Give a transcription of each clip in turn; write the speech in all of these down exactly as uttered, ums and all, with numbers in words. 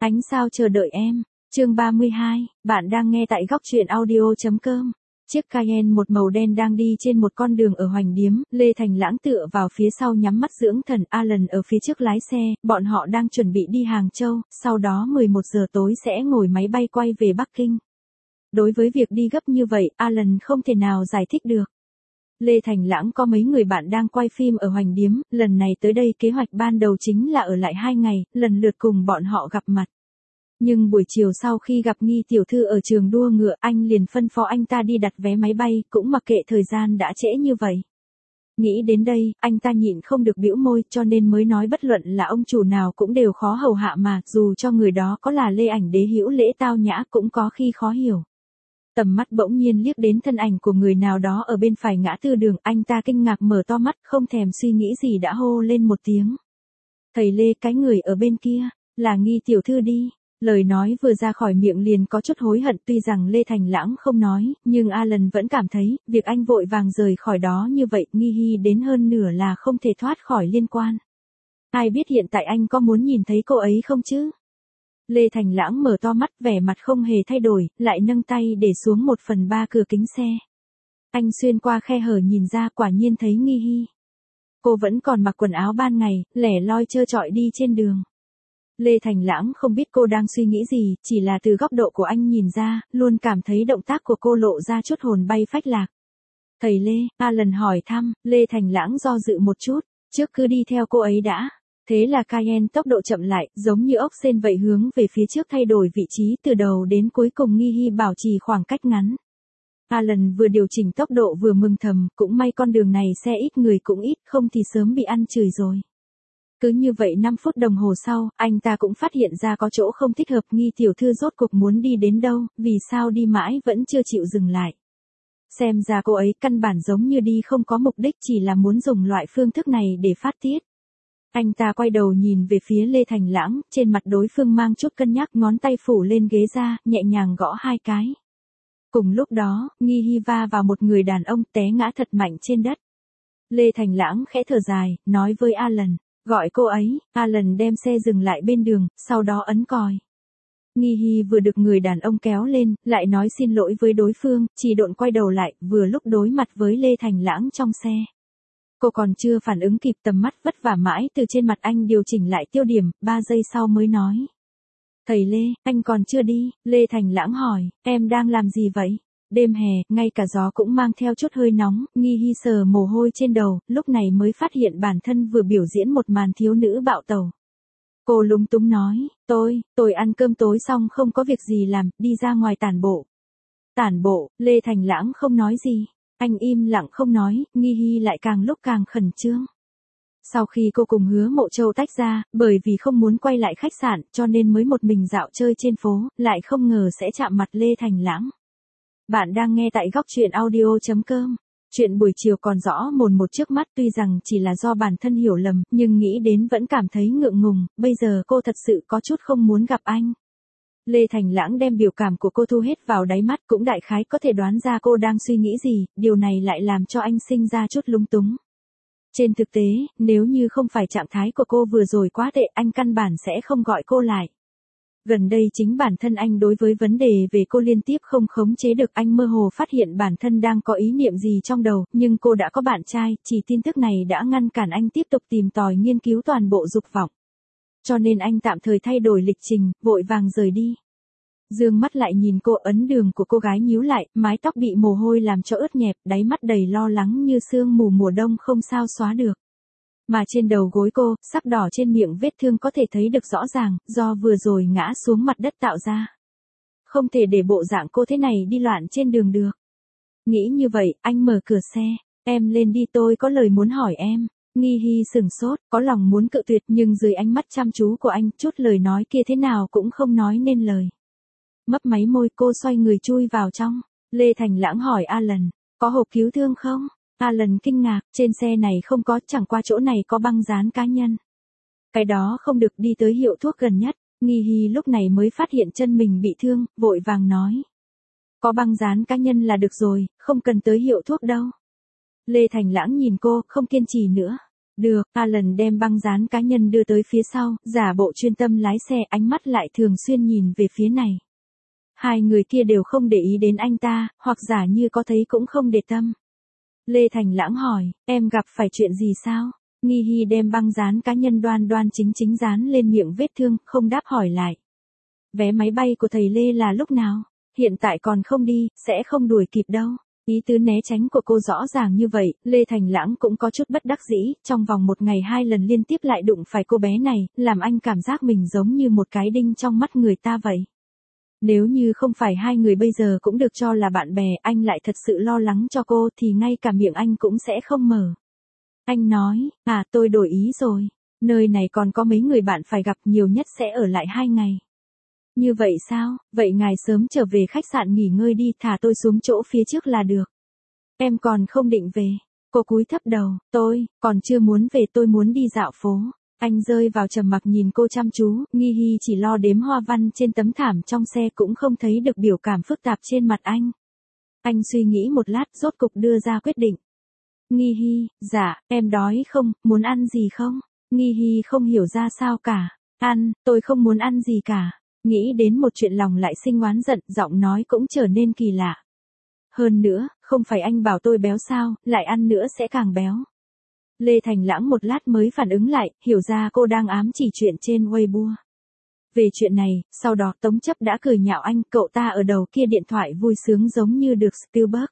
Ánh sao chờ đợi em. Chương ba mươi hai, bạn đang nghe tại góc truyện audio chấm com. Chiếc Cayenne một màu đen đang đi trên một con đường ở Hoành Điếm, Lê Thành Lãng tựa vào phía sau nhắm mắt dưỡng thần, Alan ở phía trước lái xe, bọn họ đang chuẩn bị đi Hàng Châu, sau đó mười một giờ tối sẽ ngồi máy bay quay về Bắc Kinh. Đối với việc đi gấp như vậy, Alan không thể nào giải thích được. Lê Thành Lãng có mấy người bạn đang quay phim ở Hoành Điếm, lần này tới đây kế hoạch ban đầu chính là ở lại hai ngày, lần lượt cùng bọn họ gặp mặt. Nhưng buổi chiều sau khi gặp Nghi tiểu thư ở trường đua ngựa, anh liền phân phó anh ta đi đặt vé máy bay, cũng mặc kệ thời gian đã trễ như vậy. Nghĩ đến đây, anh ta nhịn không được bĩu môi, cho nên mới nói bất luận là ông chủ nào cũng đều khó hầu hạ mà, dù cho người đó có là Lê Ảnh Đế hữu lễ tao nhã cũng có khi khó hiểu. Tầm mắt bỗng nhiên liếc đến thân ảnh của người nào đó ở bên phải ngã tư đường, anh ta kinh ngạc mở to mắt, không thèm suy nghĩ gì đã hô lên một tiếng. Thầy Lê, cái người ở bên kia, là Nghi tiểu thư đi. Lời nói vừa ra khỏi miệng liền có chút hối hận, tuy rằng Lê Thành Lãng không nói, nhưng Alan vẫn cảm thấy, việc anh vội vàng rời khỏi đó như vậy, nghi hi đến hơn nửa là không thể thoát khỏi liên quan. Ai biết hiện tại anh có muốn nhìn thấy cô ấy không chứ? Lê Thành Lãng mở to mắt, vẻ mặt không hề thay đổi, lại nâng tay để xuống một phần ba cửa kính xe. Anh xuyên qua khe hở nhìn ra, quả nhiên thấy nghi hi. Cô vẫn còn mặc quần áo ban ngày, lẻ loi trơ trọi đi trên đường. Lê Thành Lãng không biết cô đang suy nghĩ gì, chỉ là từ góc độ của anh nhìn ra, luôn cảm thấy động tác của cô lộ ra chút hồn bay phách lạc. Thầy Lê, Alan hỏi thăm, Lê Thành Lãng do dự một chút, trước cứ đi theo cô ấy đã. Thế là Cayenne tốc độ chậm lại, giống như ốc sên vậy hướng về phía trước thay đổi vị trí từ đầu đến cuối cùng nghi hi bảo trì khoảng cách ngắn. Alan vừa điều chỉnh tốc độ vừa mừng thầm, cũng may con đường này xe ít người cũng ít, không thì sớm bị ăn chửi rồi. Cứ như vậy năm phút đồng hồ sau, anh ta cũng phát hiện ra có chỗ không thích hợp, Nghi tiểu thư rốt cuộc muốn đi đến đâu, vì sao đi mãi vẫn chưa chịu dừng lại. Xem ra cô ấy căn bản giống như đi không có mục đích, chỉ là muốn dùng loại phương thức này để phát tiết. Anh ta quay đầu nhìn về phía Lê Thành Lãng, trên mặt đối phương mang chút cân nhắc, ngón tay phủ lên ghế ra, nhẹ nhàng gõ hai cái. Cùng lúc đó, Nghi hi va vào một người đàn ông té ngã thật mạnh trên đất. Lê Thành Lãng khẽ thở dài, nói với Alan. Gọi cô ấy, Alan đem xe dừng lại bên đường, sau đó ấn còi. Nghi hi vừa được người đàn ông kéo lên, lại nói xin lỗi với đối phương, chỉ độn quay đầu lại, vừa lúc đối mặt với Lê Thành Lãng trong xe. Cô còn chưa phản ứng kịp, tầm mắt vất vả mãi từ trên mặt anh điều chỉnh lại tiêu điểm, ba giây sau mới nói. Thầy Lê, anh còn chưa đi, Lê Thành Lãng hỏi, em đang làm gì vậy? Đêm hè, ngay cả gió cũng mang theo chút hơi nóng, Nghi hi sờ mồ hôi trên đầu, lúc này mới phát hiện bản thân vừa biểu diễn một màn thiếu nữ bạo tẩu. Cô lúng túng nói, tôi, tôi ăn cơm tối xong không có việc gì làm, đi ra ngoài tản bộ. Tản bộ, Lê Thành Lãng không nói gì, anh im lặng không nói, Nghi hi lại càng lúc càng khẩn trương. Sau khi cô cùng Hứa Mộ Châu tách ra, bởi vì không muốn quay lại khách sạn, cho nên mới một mình dạo chơi trên phố, lại không ngờ sẽ chạm mặt Lê Thành Lãng. Bạn đang nghe tại góc truyện audio chấm com. Chuyện buổi chiều còn rõ mồn một trước mắt, tuy rằng chỉ là do bản thân hiểu lầm, nhưng nghĩ đến vẫn cảm thấy ngượng ngùng, bây giờ cô thật sự có chút không muốn gặp anh. Lê Thành Lãng đem biểu cảm của cô thu hết vào đáy mắt, cũng đại khái có thể đoán ra cô đang suy nghĩ gì, điều này lại làm cho anh sinh ra chút lúng túng. Trên thực tế, nếu như không phải trạng thái của cô vừa rồi quá tệ, anh căn bản sẽ không gọi cô lại. Gần đây chính bản thân anh đối với vấn đề về cô liên tiếp không khống chế được, anh mơ hồ phát hiện bản thân đang có ý niệm gì trong đầu, nhưng cô đã có bạn trai, chỉ tin tức này đã ngăn cản anh tiếp tục tìm tòi nghiên cứu toàn bộ dục vọng. Cho nên anh tạm thời thay đổi lịch trình, vội vàng rời đi. Dương mắt lại nhìn cô, ấn đường của cô gái nhíu lại, mái tóc bị mồ hôi làm cho ướt nhẹp, đáy mắt đầy lo lắng như sương mù mùa đông không sao xóa được. Mà trên đầu gối cô, sắc đỏ trên miệng vết thương có thể thấy được rõ ràng, do vừa rồi ngã xuống mặt đất tạo ra. Không thể để bộ dạng cô thế này đi loạn trên đường được. Nghĩ như vậy, anh mở cửa xe, em lên đi, tôi có lời muốn hỏi em. Nghi hi sừng sốt, có lòng muốn cự tuyệt nhưng dưới ánh mắt chăm chú của anh, chút lời nói kia thế nào cũng không nói nên lời. Mấp máy môi, cô xoay người chui vào trong. Lê Thành Lãng hỏi Alan, có hộp cứu thương không? Alan kinh ngạc, trên xe này không có, chẳng qua chỗ này có băng dán cá nhân. Cái đó không được, đi tới hiệu thuốc gần nhất. Nghi hi lúc này mới phát hiện chân mình bị thương, vội vàng nói. Có băng dán cá nhân là được rồi, không cần tới hiệu thuốc đâu. Lê Thành Lãng nhìn cô, không kiên trì nữa. Được, Alan đem băng dán cá nhân đưa tới phía sau, giả bộ chuyên tâm lái xe, ánh mắt lại thường xuyên nhìn về phía này. Hai người kia đều không để ý đến anh ta, hoặc giả như có thấy cũng không để tâm. Lê Thành Lãng hỏi, em gặp phải chuyện gì sao? Nghi Hi đem băng dán cá nhân đoan đoan chính chính dán lên miệng vết thương, không đáp hỏi lại. Vé máy bay của thầy Lê là lúc nào? Hiện tại còn không đi, sẽ không đuổi kịp đâu. Ý tứ né tránh của cô rõ ràng như vậy, Lê Thành Lãng cũng có chút bất đắc dĩ, trong vòng một ngày hai lần liên tiếp lại đụng phải cô bé này, làm anh cảm giác mình giống như một cái đinh trong mắt người ta vậy. Nếu như không phải hai người bây giờ cũng được cho là bạn bè, anh lại thật sự lo lắng cho cô thì ngay cả miệng anh cũng sẽ không mở. Anh nói, à tôi đổi ý rồi, nơi này còn có mấy người bạn phải gặp, nhiều nhất sẽ ở lại hai ngày. Như vậy sao, vậy ngài sớm trở về khách sạn nghỉ ngơi đi, thả tôi xuống chỗ phía trước là được. Em còn không định về. Cô cúi thấp đầu, tôi, còn chưa muốn về, tôi muốn đi dạo phố. Anh rơi vào trầm mặc nhìn cô chăm chú, Nghi Hi chỉ lo đếm hoa văn trên tấm thảm trong xe cũng không thấy được biểu cảm phức tạp trên mặt anh. Anh suy nghĩ một lát, rốt cục đưa ra quyết định. Nghi Hi, dạ, em đói không, muốn ăn gì không? Nghi Hi không hiểu ra sao cả. Ăn, tôi không muốn ăn gì cả. Nghĩ đến một chuyện lòng lại sinh oán giận, giọng nói cũng trở nên kỳ lạ. Hơn nữa, không phải anh bảo tôi béo sao, lại ăn nữa sẽ càng béo. Lê Thành Lãng một lát mới phản ứng lại, hiểu ra cô đang ám chỉ chuyện trên Weibo. Về chuyện này, sau đó Tống Chấp đã cười nhạo anh, cậu ta ở đầu kia điện thoại vui sướng giống như được Spielberg.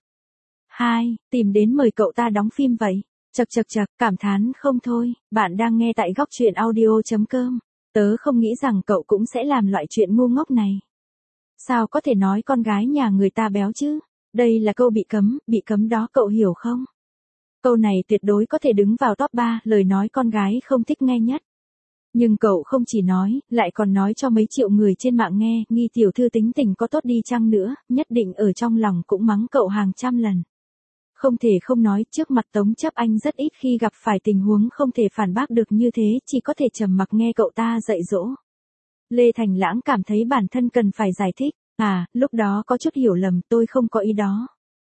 Hai, tìm đến mời cậu ta đóng phim vậy. Chật chật chật, cảm thán không thôi, bạn đang nghe tại góc truyện audio chấm com. Tớ không nghĩ rằng cậu cũng sẽ làm loại chuyện ngu ngốc này. Sao có thể nói con gái nhà người ta béo chứ? Đây là câu bị cấm, bị cấm đó cậu hiểu không? Câu này tuyệt đối có thể đứng vào top ba lời nói con gái không thích nghe nhất. Nhưng cậu không chỉ nói, lại còn nói cho mấy triệu người trên mạng nghe, Nghi tiểu thư tính tình có tốt đi chăng nữa, nhất định ở trong lòng cũng mắng cậu hàng trăm lần. Không thể không nói, trước mặt Tống Chấp anh rất ít khi gặp phải tình huống không thể phản bác được như thế, chỉ có thể trầm mặc nghe cậu ta dạy dỗ. Lê Thành Lãng cảm thấy bản thân cần phải giải thích, à, lúc đó có chút hiểu lầm, tôi không có ý đó.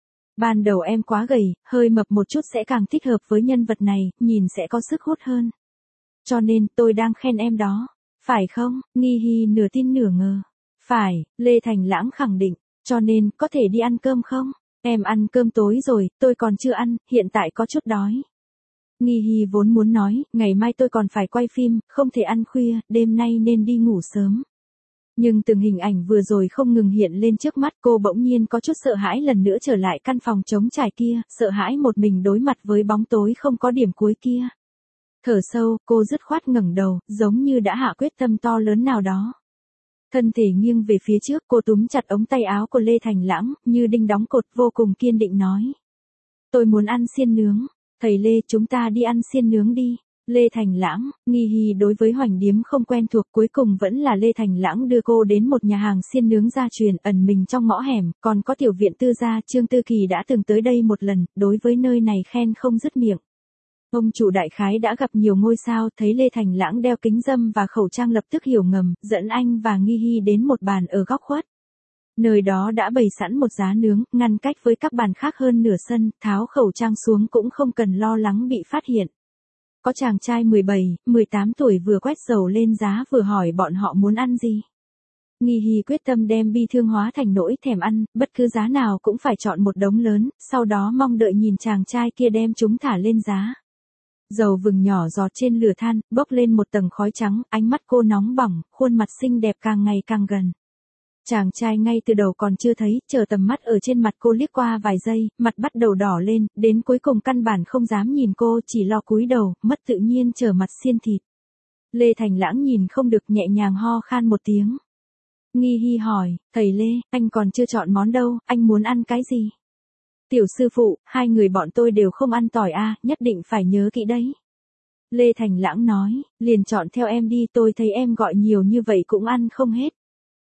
Ban đầu em quá gầy, hơi mập một chút sẽ càng thích hợp với nhân vật này, nhìn sẽ có sức hút hơn. Cho nên, tôi đang khen em đó. Phải không? Nghi Hi nửa tin nửa ngờ. Phải, Lê Thành Lãng khẳng định, cho nên, có thể đi ăn cơm không? Em ăn cơm tối rồi, tôi còn chưa ăn, hiện tại có chút đói. Nghi Hi vốn muốn nói, ngày mai tôi còn phải quay phim, không thể ăn khuya, đêm nay nên đi ngủ sớm. Nhưng từng hình ảnh vừa rồi không ngừng hiện lên trước mắt, cô bỗng nhiên có chút sợ hãi lần nữa trở lại căn phòng trống trải kia, sợ hãi một mình đối mặt với bóng tối không có điểm cuối kia. Thở sâu, cô dứt khoát ngẩng đầu, giống như đã hạ quyết tâm to lớn nào đó. Thân thể nghiêng về phía trước, cô túm chặt ống tay áo của Lê Thành Lãng, như đinh đóng cột, vô cùng kiên định nói. Tôi muốn ăn xiên nướng. Thầy Lê, chúng ta đi ăn xiên nướng đi. Lê Thành Lãng, Nghi Hi đối với Hoành Điếm không quen thuộc, cuối cùng vẫn là Lê Thành Lãng đưa cô đến một nhà hàng xiên nướng gia truyền ẩn mình trong ngõ hẻm, còn có tiểu viện Tư gia, Trương Tư Kỳ đã từng tới đây một lần, đối với nơi này khen không dứt miệng. Ông chủ đại khái đã gặp nhiều ngôi sao, thấy Lê Thành Lãng đeo kính râm và khẩu trang lập tức hiểu ngầm, dẫn anh và Nghi Hi đến một bàn ở góc khuất. Nơi đó đã bày sẵn một giá nướng, ngăn cách với các bàn khác hơn nửa sân, tháo khẩu trang xuống cũng không cần lo lắng bị phát hiện. Có chàng trai mười bảy, mười tám tuổi vừa quét dầu lên giá vừa hỏi bọn họ muốn ăn gì. Nghi Hi quyết tâm đem bi thương hóa thành nỗi thèm ăn, bất cứ giá nào cũng phải chọn một đống lớn, sau đó mong đợi nhìn chàng trai kia đem chúng thả lên giá. Dầu vừng nhỏ giọt trên lửa than, bốc lên một tầng khói trắng, ánh mắt cô nóng bỏng, khuôn mặt xinh đẹp càng ngày càng gần. Chàng trai ngay từ đầu còn chưa thấy, chờ tầm mắt ở trên mặt cô liếc qua vài giây, mặt bắt đầu đỏ lên, đến cuối cùng căn bản không dám nhìn cô, chỉ lo cúi đầu, mất tự nhiên trở mặt xiên thịt. Lê Thành Lãng nhìn không được nhẹ nhàng ho khan một tiếng. Nghi Hi hỏi, thầy Lê, anh còn chưa chọn món đâu, anh muốn ăn cái gì? Tiểu sư phụ, hai người bọn tôi đều không ăn tỏi a, nhất định phải nhớ kỹ đấy. Lê Thành Lãng nói, liền chọn theo em đi, tôi thấy em gọi nhiều như vậy cũng ăn không hết.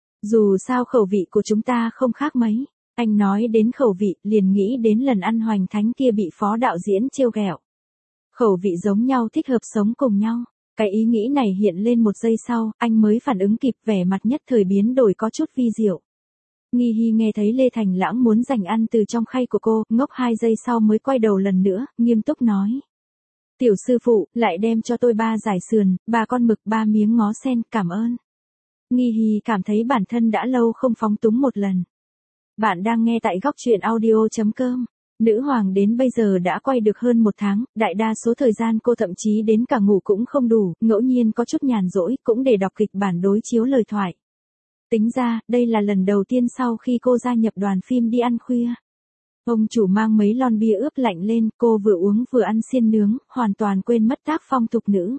Dù sao khẩu vị của chúng ta không khác mấy. Anh nói đến khẩu vị, liền nghĩ đến lần ăn hoành thánh kia bị phó đạo diễn trêu ghẹo. Khẩu vị giống nhau thích hợp sống cùng nhau. Cái ý nghĩ này hiện lên một giây sau, anh mới phản ứng kịp, vẻ mặt nhất thời biến đổi có chút vi diệu. Nghi Hi nghe thấy Lê Thành Lãng muốn giành ăn từ trong khay của cô, ngốc hai giây sau mới quay đầu lần nữa, nghiêm túc nói. Tiểu sư phụ, lại đem cho tôi ba giải sườn, ba con mực, ba miếng ngó sen, cảm ơn. Nghi Hi cảm thấy bản thân đã lâu không phóng túng một lần. Bạn đang nghe tại góc truyện audio.com. Nữ hoàng đến bây giờ đã quay được hơn một tháng, đại đa số thời gian cô thậm chí đến cả ngủ cũng không đủ, ngẫu nhiên có chút nhàn rỗi cũng để đọc kịch bản đối chiếu lời thoại. Tính ra, đây là lần đầu tiên sau khi cô gia nhập đoàn phim đi ăn khuya. Ông chủ mang mấy lon bia ướp lạnh lên, cô vừa uống vừa ăn xiên nướng, hoàn toàn quên mất tác phong tục nữ.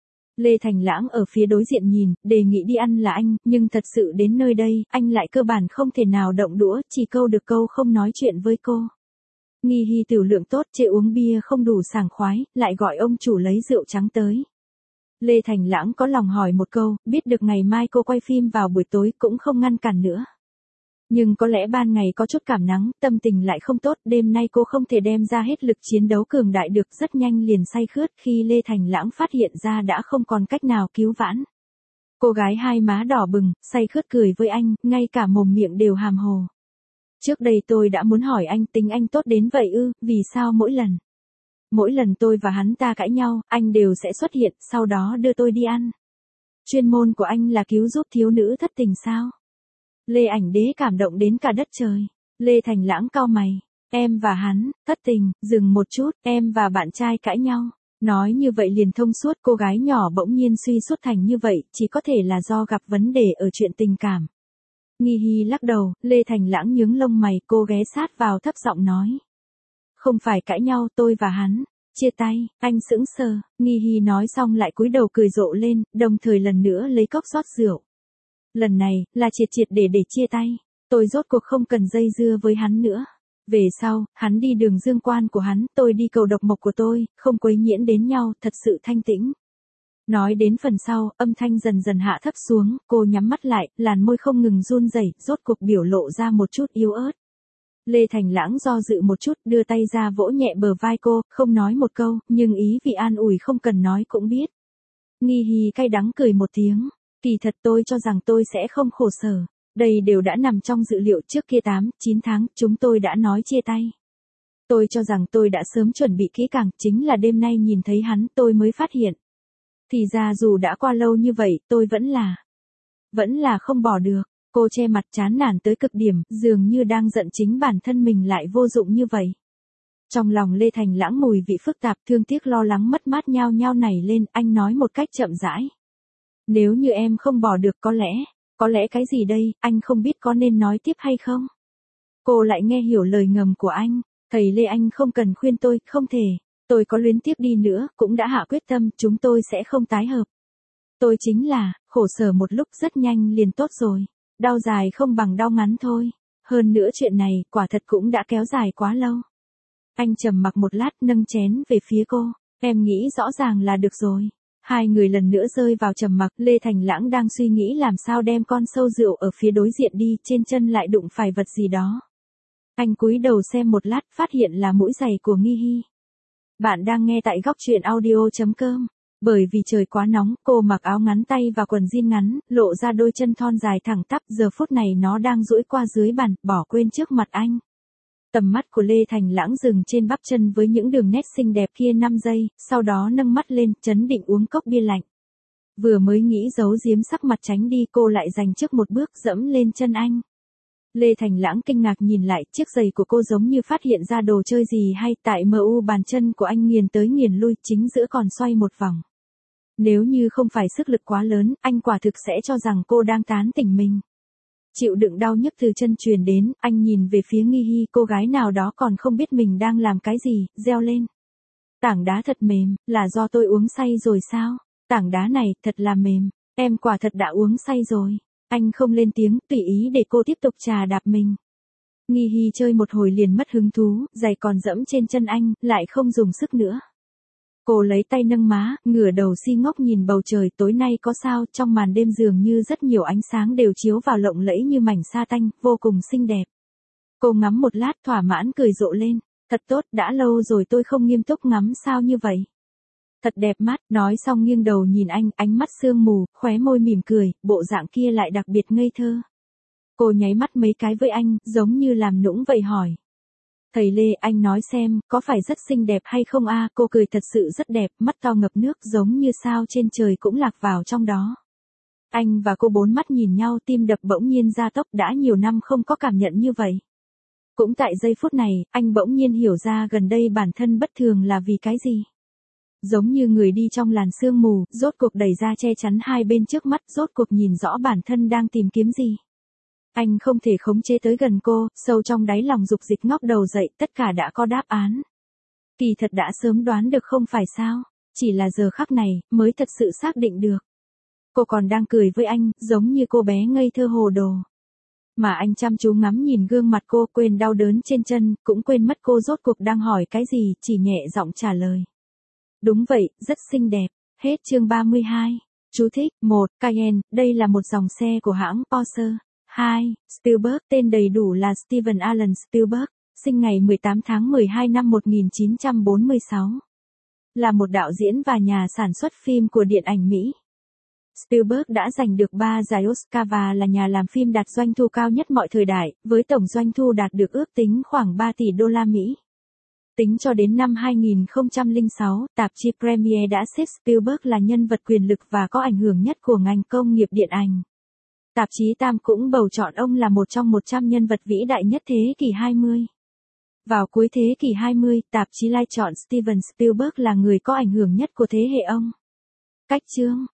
Lê Thành Lãng ở phía đối diện nhìn, đề nghị đi ăn là anh, nhưng thật sự đến nơi đây, anh lại cơ bản không thể nào động đũa, chỉ câu được câu không nói chuyện với cô. Nghi Hi tiểu lượng tốt, chê uống bia không đủ sảng khoái, lại gọi ông chủ lấy rượu trắng tới. Lê Thành Lãng có lòng hỏi một câu, biết được ngày mai cô quay phim vào buổi tối cũng không ngăn cản nữa. Nhưng có lẽ ban ngày có chút cảm nắng, tâm tình lại không tốt, đêm nay cô không thể đem ra hết lực chiến đấu cường đại được, rất nhanh liền say khướt khi Lê Thành Lãng phát hiện ra đã không còn cách nào cứu vãn. Cô gái hai má đỏ bừng, say khướt cười với anh, ngay cả mồm miệng đều hàm hồ. Trước đây tôi đã muốn hỏi anh tính anh tốt đến vậy ư, vì sao mỗi lần? Mỗi lần tôi và hắn ta cãi nhau, anh đều sẽ xuất hiện, sau đó đưa tôi đi ăn. Chuyên môn của anh là cứu giúp thiếu nữ thất tình sao? Lê Ảnh Đế cảm động đến cả đất trời. Lê Thành Lãng cau mày. Em và hắn, thất tình, dừng một chút, em và bạn trai cãi nhau. Nói như vậy liền thông suốt, cô gái nhỏ bỗng nhiên suy sút thành như vậy, chỉ có thể là do gặp vấn đề ở chuyện tình cảm. Nghi Hi lắc đầu, Lê Thành Lãng nhướng lông mày, cô ghé sát vào thấp giọng nói. Không phải cãi nhau, tôi và hắn, chia tay, anh sững sờ. Nghi Hi nói xong lại cúi đầu cười rộ lên, đồng thời lần nữa lấy cốc rót rượu. Lần này, là triệt triệt để để chia tay. Tôi rốt cuộc không cần dây dưa với hắn nữa. Về sau, hắn đi đường dương quan của hắn, tôi đi cầu độc mộc của tôi, không quấy nhiễm đến nhau, thật sự thanh tĩnh. Nói đến phần sau, âm thanh dần dần hạ thấp xuống, cô nhắm mắt lại, làn môi không ngừng run rẩy, rốt cuộc biểu lộ ra một chút yếu ớt. Lê Thành Lãng do dự một chút, đưa tay ra vỗ nhẹ bờ vai cô, không nói một câu, nhưng ý vị an ủi không cần nói cũng biết. Nghi Hi cay đắng cười một tiếng. Kỳ thật tôi cho rằng tôi sẽ không khổ sở. Đây đều đã nằm trong dự liệu, trước kia tám, chín tháng, chúng tôi đã nói chia tay. Tôi cho rằng tôi đã sớm chuẩn bị kỹ càng, chính là đêm nay nhìn thấy hắn tôi mới phát hiện. Thì ra dù đã qua lâu như vậy, tôi vẫn là, vẫn là không bỏ được. Cô che mặt chán nản tới cực điểm, dường như đang giận chính bản thân mình lại vô dụng như vậy. Trong lòng Lê Thành Lãng mùi vị phức tạp, thương tiếc lo lắng mất mát nhao nhao nảy lên, anh nói một cách chậm rãi. Nếu như em không bỏ được có lẽ, có lẽ cái gì đây, anh không biết có nên nói tiếp hay không? Cô lại nghe hiểu lời ngầm của anh, thầy Lê anh không cần khuyên tôi, không thể, tôi có luyến tiếc đi nữa, cũng đã hạ quyết tâm, chúng tôi sẽ không tái hợp. Tôi chính là, khổ sở một lúc rất nhanh liền tốt rồi, đau dài không bằng đau ngắn thôi, hơn nữa chuyện này, quả thật cũng đã kéo dài quá lâu. Anh trầm mặc một lát nâng chén về phía cô, em nghĩ rõ ràng là được rồi. Hai người lần nữa rơi vào trầm mặc, Lê Thành Lãng đang suy nghĩ làm sao đem con sâu rượu ở phía đối diện đi, trên chân lại đụng phải vật gì đó. Anh cúi đầu xem một lát, phát hiện là mũi giày của Nghi Hi. Bạn đang nghe tại góc truyện audio.com. Bởi vì trời quá nóng, cô mặc áo ngắn tay và quần jean ngắn, lộ ra đôi chân thon dài thẳng tắp, giờ phút này nó đang duỗi qua dưới bàn, bỏ quên trước mặt anh. Tầm mắt của Lê Thành Lãng dừng trên bắp chân với những đường nét xinh đẹp kia năm giây, sau đó nâng mắt lên, chấn định uống cốc bia lạnh. Vừa mới nghĩ giấu giếm sắc mặt tránh đi, cô lại giành trước một bước dẫm lên chân anh. Lê Thành Lãng kinh ngạc nhìn lại, chiếc giày của cô giống như phát hiện ra đồ chơi gì hay, tại em u bàn chân của anh nghiền tới nghiền lui, chính giữa còn xoay một vòng. Nếu như không phải sức lực quá lớn, anh quả thực sẽ cho rằng cô đang tán tỉnh mình. Chịu đựng đau nhức từ chân truyền đến, anh nhìn về phía Nghi Hi, cô gái nào đó còn không biết mình đang làm cái gì, reo lên. Tảng đá thật mềm, là do tôi uống say rồi sao? Tảng đá này, thật là mềm, em quả thật đã uống say rồi. Anh không lên tiếng, tùy ý để cô tiếp tục trà đạp mình. Nghi Hi chơi một hồi liền mất hứng thú, giày còn dẫm trên chân anh, lại không dùng sức nữa. Cô lấy tay nâng má, ngửa đầu si ngốc nhìn bầu trời, tối nay có sao, trong màn đêm dường như rất nhiều ánh sáng đều chiếu vào lộng lẫy như mảnh sa tanh, vô cùng xinh đẹp. Cô ngắm một lát thỏa mãn cười rộ lên, thật tốt, đã lâu rồi tôi không nghiêm túc ngắm sao như vậy. Thật đẹp mắt, nói xong nghiêng đầu nhìn anh, ánh mắt sương mù, khóe môi mỉm cười, bộ dạng kia lại đặc biệt ngây thơ. Cô nháy mắt mấy cái với anh, giống như làm nũng vậy hỏi. Thầy Lê, anh nói xem, có phải rất xinh đẹp hay không a? Cô cười thật sự rất đẹp, mắt to ngập nước giống như sao trên trời cũng lạc vào trong đó. Anh và cô bốn mắt nhìn nhau, tim đập bỗng nhiên gia tốc, đã nhiều năm không có cảm nhận như vậy. Cũng tại giây phút này, anh bỗng nhiên hiểu ra gần đây bản thân bất thường là vì cái gì. Giống như người đi trong làn sương mù, rốt cuộc đẩy ra che chắn hai bên trước mắt, rốt cuộc nhìn rõ bản thân đang tìm kiếm gì. Anh không thể khống chế tới gần cô, sâu trong đáy lòng dục dịch ngóc đầu dậy, tất cả đã có đáp án. Kỳ thật đã sớm đoán được không phải sao, chỉ là giờ khắc này, mới thật sự xác định được. Cô còn đang cười với anh, giống như cô bé ngây thơ hồ đồ. Mà anh chăm chú ngắm nhìn gương mặt cô, quên đau đớn trên chân, cũng quên mất cô rốt cuộc đang hỏi cái gì, chỉ nhẹ giọng trả lời. Đúng vậy, rất xinh đẹp. Hết chương ba mươi hai. Chú thích, một. Cayenne, đây là một dòng xe của hãng Porsche. hai. Spielberg, tên đầy đủ là Steven Alan Spielberg, sinh ngày mười tám tháng mười hai năm một nghìn chín trăm bốn mươi sáu. Là một đạo diễn và nhà sản xuất phim của điện ảnh Mỹ. Spielberg đã giành được ba giải Oscar và là nhà làm phim đạt doanh thu cao nhất mọi thời đại, với tổng doanh thu đạt được ước tính khoảng ba tỷ đô la Mỹ. Tính cho đến năm hai nghìn không trăm lẻ sáu, tạp chí Premiere đã xếp Spielberg là nhân vật quyền lực và có ảnh hưởng nhất của ngành công nghiệp điện ảnh. Tạp chí Time cũng bầu chọn ông là một trong một trăm nhân vật vĩ đại nhất thế kỷ hai mươi. Vào cuối thế kỷ hai mươi, tạp chí Life chọn Steven Spielberg là người có ảnh hưởng nhất của thế hệ ông. Cách chương